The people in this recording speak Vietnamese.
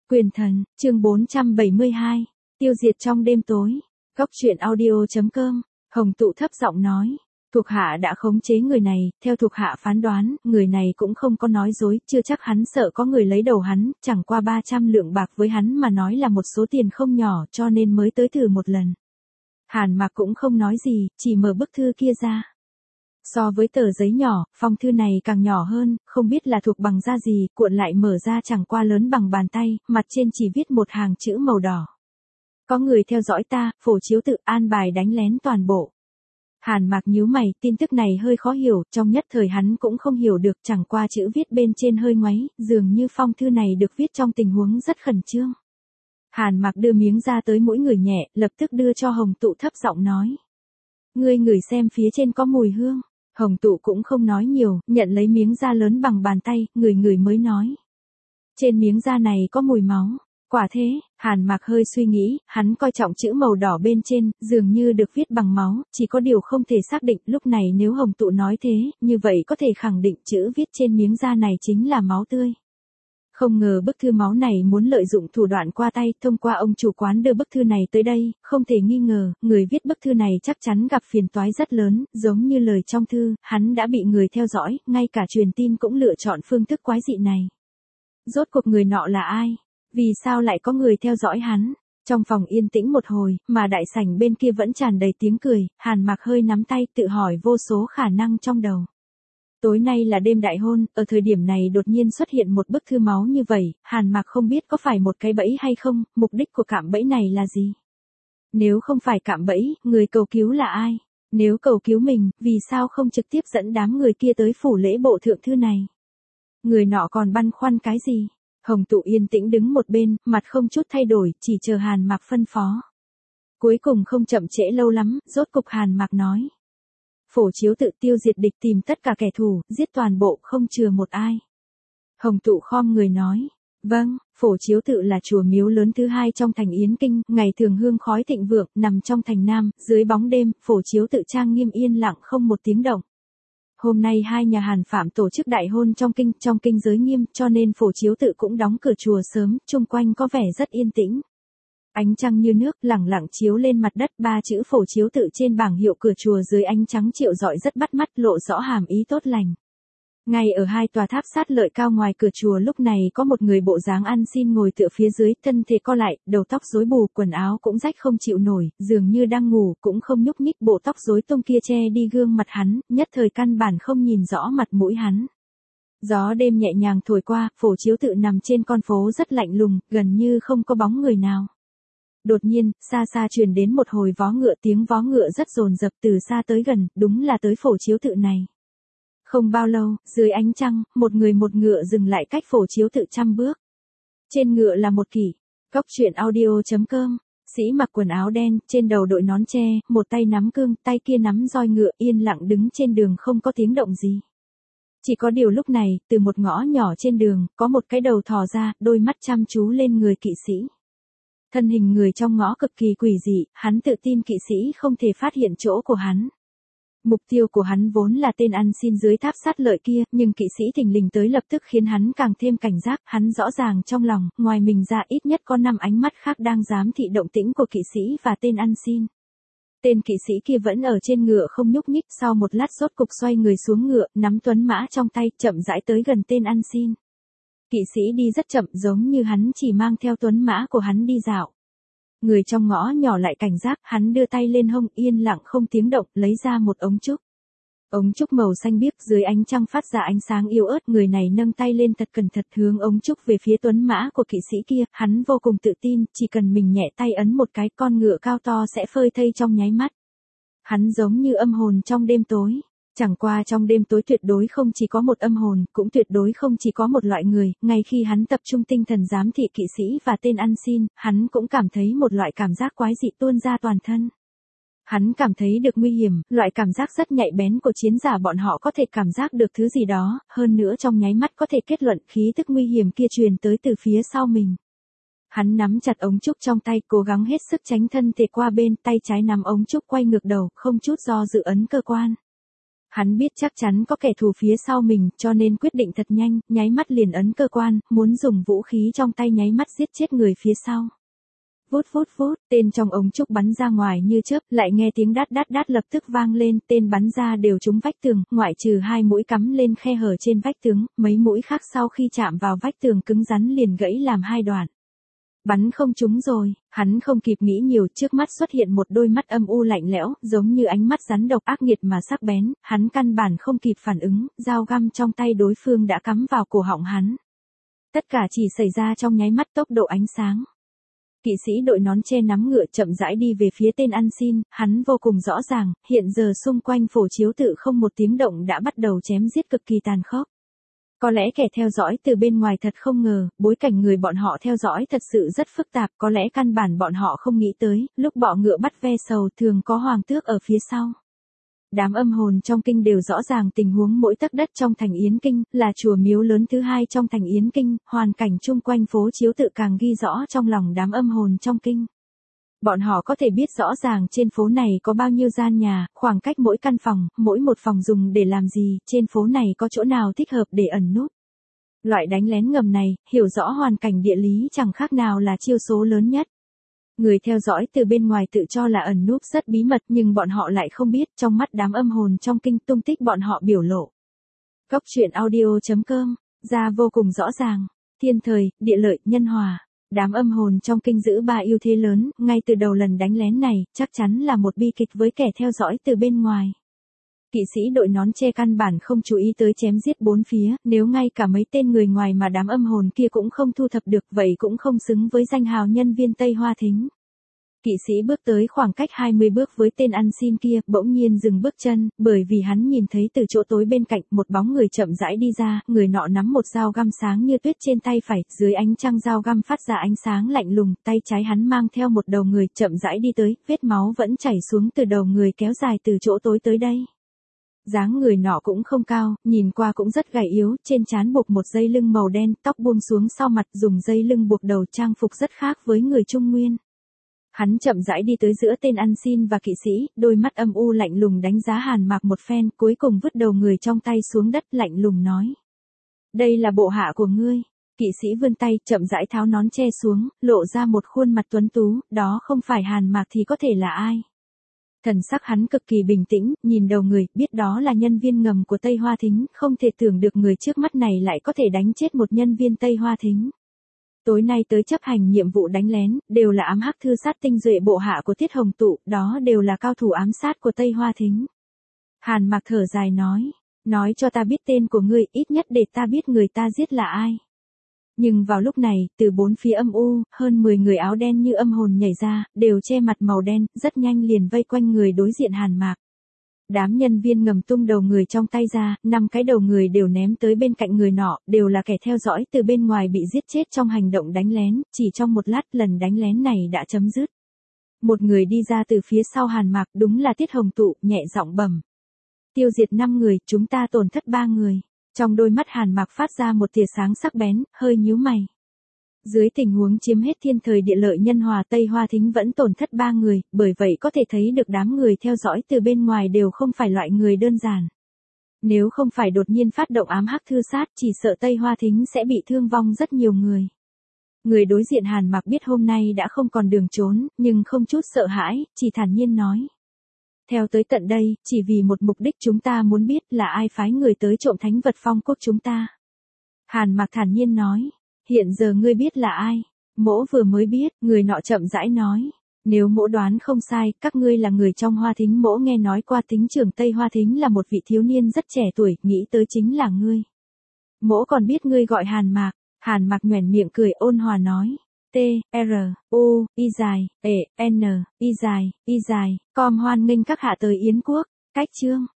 Quyền thần, chương 472, tiêu diệt trong đêm tối. Góc truyện audio.com, Hồng Tụ thấp giọng nói. Thuộc hạ đã khống chế người này, theo thuộc hạ phán đoán, người này cũng không có nói dối, chưa chắc hắn sợ có người lấy đầu hắn, chẳng qua 300 lượng bạc với hắn mà nói là một số tiền không nhỏ cho nên mới tới thử một lần. Hàn Mạc cũng không nói gì, chỉ mở bức thư kia ra. So với tờ giấy nhỏ, phong thư này càng nhỏ hơn, không biết là thuộc bằng da gì, cuộn lại mở ra chẳng qua lớn bằng bàn tay, mặt trên chỉ viết một hàng chữ màu đỏ. Có người theo dõi ta, Phổ Chiếu tự an bài đánh lén toàn bộ. Hàn Mạc nhíu mày, tin tức này hơi khó hiểu, trong nhất thời hắn cũng không hiểu được, chẳng qua chữ viết bên trên hơi ngoáy, dường như phong thư này được viết trong tình huống rất khẩn trương. Hàn Mạc đưa miếng ra tới mũi người nhẹ, lập tức đưa cho Hồng Tụ thấp giọng nói. Ngươi ngửi xem phía trên có mùi hương. Hồng Tụ cũng không nói nhiều, nhận lấy miếng da lớn bằng bàn tay, ngửi mới nói. Trên miếng da này có mùi máu. Quả thế, Hàn Mạc hơi suy nghĩ, hắn coi trọng chữ màu đỏ bên trên, dường như được viết bằng máu, chỉ có điều không thể xác định, lúc này nếu Hồng Tụ nói thế, như vậy có thể khẳng định chữ viết trên miếng da này chính là máu tươi. Không ngờ bức thư máu này muốn lợi dụng thủ đoạn qua tay, thông qua ông chủ quán đưa bức thư này tới đây, không thể nghi ngờ, người viết bức thư này chắc chắn gặp phiền toái rất lớn, giống như lời trong thư, hắn đã bị người theo dõi, ngay cả truyền tin cũng lựa chọn phương thức quái dị này. Rốt cuộc người nọ là ai? Vì sao lại có người theo dõi hắn? Trong phòng yên tĩnh một hồi, mà đại sảnh bên kia vẫn tràn đầy tiếng cười, Hàn Mạc hơi nắm tay tự hỏi vô số khả năng trong đầu. Tối nay là đêm đại hôn, ở thời điểm này đột nhiên xuất hiện một bức thư máu như vậy, Hàn Mạc không biết có phải một cái bẫy hay không, mục đích của cạm bẫy này là gì? Nếu không phải cạm bẫy, người cầu cứu là ai? Nếu cầu cứu mình, vì sao không trực tiếp dẫn đám người kia tới phủ lễ bộ thượng thư này? Người nọ còn băn khoăn cái gì? Hồng Tụ yên tĩnh đứng một bên, mặt không chút thay đổi, chỉ chờ Hàn Mạc phân phó. Cuối cùng không chậm trễ lâu lắm, rốt cục Hàn Mạc nói. Phổ Chiếu tự tiêu diệt địch, tìm tất cả kẻ thù, giết toàn bộ, không chừa một ai. Hồng Tụ khom người nói. Vâng, Phổ Chiếu tự là chùa miếu lớn thứ hai trong thành Yến Kinh, ngày thường hương khói thịnh vượng, nằm trong thành Nam, dưới bóng đêm, Phổ Chiếu tự trang nghiêm yên lặng không một tiếng động. Hôm nay hai nhà Hàn Phạm tổ chức đại hôn trong kinh giới nghiêm, cho nên Phổ Chiếu tự cũng đóng cửa chùa sớm, chung quanh có vẻ rất yên tĩnh. Ánh trăng như nước lẳng lặng chiếu lên mặt đất, ba chữ Phổ Chiếu tự trên bảng hiệu cửa chùa dưới ánh trắng triệu rọi rất bắt mắt, lộ rõ hàm ý tốt lành. Ngay ở hai tòa tháp sát lợi cao ngoài cửa chùa lúc này có một người bộ dáng ăn xin ngồi tựa phía dưới, thân thể co lại, đầu tóc rối bù, quần áo cũng rách không chịu nổi, dường như đang ngủ, cũng không nhúc nhích, bộ tóc rối tung kia che đi gương mặt hắn, nhất thời căn bản không nhìn rõ mặt mũi hắn. Gió đêm nhẹ nhàng thổi qua, Phổ Chiếu tự nằm trên con phố rất lạnh lùng, gần như không có bóng người nào. Đột nhiên, xa xa truyền đến một hồi vó ngựa, tiếng vó ngựa rất dồn dập từ xa tới gần, đúng là tới Phổ Chiếu tự này. Không bao lâu, dưới ánh trăng, một người một ngựa dừng lại cách Phổ Chiếu tự 100 bước. Trên ngựa là một kỷ. Góc truyện audio.com, sĩ mặc quần áo đen, trên đầu đội nón tre, một tay nắm cương, tay kia nắm roi ngựa, yên lặng đứng trên đường không có tiếng động gì. Chỉ có điều lúc này, từ một ngõ nhỏ trên đường, có một cái đầu thò ra, đôi mắt chăm chú lên người kỵ sĩ. Thân hình người trong ngõ cực kỳ quỷ dị, hắn tự tin kỵ sĩ không thể phát hiện chỗ của hắn. Mục tiêu của hắn vốn là tên ăn xin dưới tháp sát lợi kia, nhưng kỵ sĩ thình lình tới lập tức khiến hắn càng thêm cảnh giác, hắn rõ ràng trong lòng, ngoài mình ra ít nhất có 5 ánh mắt khác đang giám thị động tĩnh của kỵ sĩ và tên ăn xin. Tên kỵ sĩ kia vẫn ở trên ngựa không nhúc nhích, sau một lát rốt cục xoay người xuống ngựa, nắm tuấn mã trong tay, chậm rãi tới gần tên ăn xin. Kỵ sĩ đi rất chậm, giống như hắn chỉ mang theo tuấn mã của hắn đi dạo. Người trong ngõ nhỏ lại cảnh giác, hắn đưa tay lên hông, yên lặng không tiếng động, lấy ra một ống trúc. Ống trúc màu xanh biếc dưới ánh trăng phát ra ánh sáng yếu ớt, người này nâng tay lên thật cẩn thận hướng ống trúc về phía tuấn mã của kỵ sĩ kia, hắn vô cùng tự tin, chỉ cần mình nhẹ tay ấn một cái, con ngựa cao to sẽ phơi thây trong nháy mắt. Hắn giống như âm hồn trong đêm tối. Chẳng qua trong đêm tối tuyệt đối không chỉ có một âm hồn, cũng tuyệt đối không chỉ có một loại người, ngay khi hắn tập trung tinh thần giám thị kỵ sĩ và tên ăn xin, hắn cũng cảm thấy một loại cảm giác quái dị tuôn ra toàn thân. Hắn cảm thấy được nguy hiểm, loại cảm giác rất nhạy bén của chiến giả, bọn họ có thể cảm giác được thứ gì đó, hơn nữa trong nháy mắt có thể kết luận khí tức nguy hiểm kia truyền tới từ phía sau mình. Hắn nắm chặt ống trúc trong tay, cố gắng hết sức tránh thân thể qua bên, tay trái nắm ống trúc quay ngược đầu, không chút do dự ấn cơ quan. Hắn biết chắc chắn có kẻ thù phía sau mình, cho nên quyết định thật nhanh, nháy mắt liền ấn cơ quan, muốn dùng vũ khí trong tay nháy mắt giết chết người phía sau. Vút vút vút, tên trong ống trúc bắn ra ngoài như chớp, lại nghe tiếng đát đát đát lập tức vang lên, tên bắn ra đều trúng vách tường, ngoại trừ 2 mũi cắm lên khe hở trên vách tường, mấy mũi khác sau khi chạm vào vách tường cứng rắn liền gãy làm 2 đoạn. Bắn không trúng rồi, hắn không kịp nghĩ nhiều, trước mắt xuất hiện một đôi mắt âm u lạnh lẽo, giống như ánh mắt rắn độc ác nghiệt mà sắc bén, hắn căn bản không kịp phản ứng, dao găm trong tay đối phương đã cắm vào cổ họng hắn. Tất cả chỉ xảy ra trong nháy mắt tốc độ ánh sáng. Kỵ sĩ đội nón che nắm ngựa chậm rãi đi về phía tên ăn xin, hắn vô cùng rõ ràng, hiện giờ xung quanh phổ chiếu tự không một tiếng động đã bắt đầu chém giết cực kỳ tàn khốc. Có lẽ kẻ theo dõi từ bên ngoài thật không ngờ, bối cảnh người bọn họ theo dõi thật sự rất phức tạp, có lẽ căn bản bọn họ không nghĩ tới, lúc bọ ngựa bắt ve sầu thường có hoàng tước ở phía sau. Đám âm hồn trong kinh đều rõ ràng tình huống mỗi tấc đất trong thành Yến Kinh, là chùa miếu lớn thứ 2 trong thành Yến Kinh, hoàn cảnh chung quanh phố chiếu tự càng ghi rõ trong lòng đám âm hồn trong kinh. Bọn họ có thể biết rõ ràng trên phố này có bao nhiêu gian nhà, khoảng cách mỗi căn phòng, mỗi một phòng dùng để làm gì, trên phố này có chỗ nào thích hợp để ẩn núp. Loại đánh lén ngầm này, hiểu rõ hoàn cảnh địa lý chẳng khác nào là chiêu số lớn nhất. Người theo dõi từ bên ngoài tự cho là ẩn núp rất bí mật nhưng bọn họ lại không biết trong mắt đám âm hồn trong kinh tung tích bọn họ biểu lộ. Góc truyện audio.com, ra vô cùng rõ ràng, thiên thời, địa lợi, nhân hòa. Đám âm hồn trong kinh giữ 3 ưu thế lớn, ngay từ đầu lần đánh lén này, chắc chắn là một bi kịch với kẻ theo dõi từ bên ngoài. Kỵ sĩ đội nón che căn bản không chú ý tới chém giết bốn phía, nếu ngay cả mấy tên người ngoài mà đám âm hồn kia cũng không thu thập được vậy cũng không xứng với danh hào nhân viên Tây Hoa Thính. Kỵ sĩ bước tới khoảng cách 20 bước với tên ăn xin kia, bỗng nhiên dừng bước chân, bởi vì hắn nhìn thấy từ chỗ tối bên cạnh một bóng người chậm rãi đi ra, người nọ nắm một dao găm sáng như tuyết trên tay phải, dưới ánh trăng dao găm phát ra ánh sáng lạnh lùng, tay trái hắn mang theo một đầu người chậm rãi đi tới, vết máu vẫn chảy xuống từ đầu người kéo dài từ chỗ tối tới đây. Dáng người nọ cũng không cao, nhìn qua cũng rất gầy yếu, trên trán buộc một dây lưng màu đen, tóc buông xuống sau mặt, dùng dây lưng buộc đầu, trang phục rất khác với người Trung Nguyên. Hắn chậm rãi đi tới giữa tên ăn xin và kỵ sĩ, đôi mắt âm u lạnh lùng đánh giá Hàn Mạc một phen, cuối cùng vứt đầu người trong tay xuống đất, lạnh lùng nói: "Đây là bộ hạ của ngươi." Kỵ sĩ vươn tay, chậm rãi tháo nón che xuống, lộ ra một khuôn mặt tuấn tú, đó không phải Hàn Mạc thì có thể là ai? Thần sắc hắn cực kỳ bình tĩnh, nhìn đầu người, biết đó là nhân viên ngầm của Tây Hoa Thính, không thể tưởng được người trước mắt này lại có thể đánh chết một nhân viên Tây Hoa Thính. Tối nay tới chấp hành nhiệm vụ đánh lén, đều là ám hắc thư sát tinh duệ bộ hạ của Tiết Hồng Tụ, đó đều là cao thủ ám sát của Tây Hoa Thính. Hàn Mạc thở dài nói cho ta biết tên của ngươi, ít nhất để ta biết người ta giết là ai. Nhưng vào lúc này, từ bốn phía âm u, hơn 10 người áo đen như âm hồn nhảy ra, đều che mặt màu đen, rất nhanh liền vây quanh người đối diện Hàn Mạc. Đám nhân viên ngầm tung đầu người trong tay ra, 5 cái đầu người đều ném tới bên cạnh người nọ, đều là kẻ theo dõi từ bên ngoài bị giết chết trong hành động đánh lén, chỉ trong một lát lần đánh lén này đã chấm dứt. Một người đi ra từ phía sau Hàn Mạc, đúng là Tiết Hồng Tụ, nhẹ giọng bẩm: "Tiêu diệt 5 người, chúng ta tổn thất 3 người." Trong đôi mắt Hàn Mạc phát ra một tia sáng sắc bén, hơi nhíu mày. Dưới tình huống chiếm hết thiên thời địa lợi nhân hòa, Tây Hoa Thính vẫn tổn thất 3 người, bởi vậy có thể thấy được đám người theo dõi từ bên ngoài đều không phải loại người đơn giản. Nếu không phải đột nhiên phát động ám hắc thư sát, chỉ sợ Tây Hoa Thính sẽ bị thương vong rất nhiều người. Người đối diện Hàn Mạc biết hôm nay đã không còn đường trốn, nhưng không chút sợ hãi, chỉ thản nhiên nói: "Theo tới tận đây, chỉ vì một mục đích, chúng ta muốn biết là ai phái người tới trộm thánh vật phong quốc chúng ta." Hàn Mạc thản nhiên nói: "Hiện giờ ngươi biết là ai?" "Mỗ vừa mới biết." Người nọ chậm rãi nói: "Nếu mỗ đoán không sai, các ngươi là người trong Hoa Thính. Mỗ nghe nói qua Thính trưởng Tây Hoa Thính là một vị thiếu niên rất trẻ tuổi, nghĩ tới chính là ngươi. Mỗ còn biết ngươi gọi Hàn Mạc." Hàn Mạc nhoẻn miệng cười ôn hòa nói: "T, R, U, Y dài, E, N, Y dài, Y dài, com hoan nghênh các hạ tới Yến Quốc." Cách chương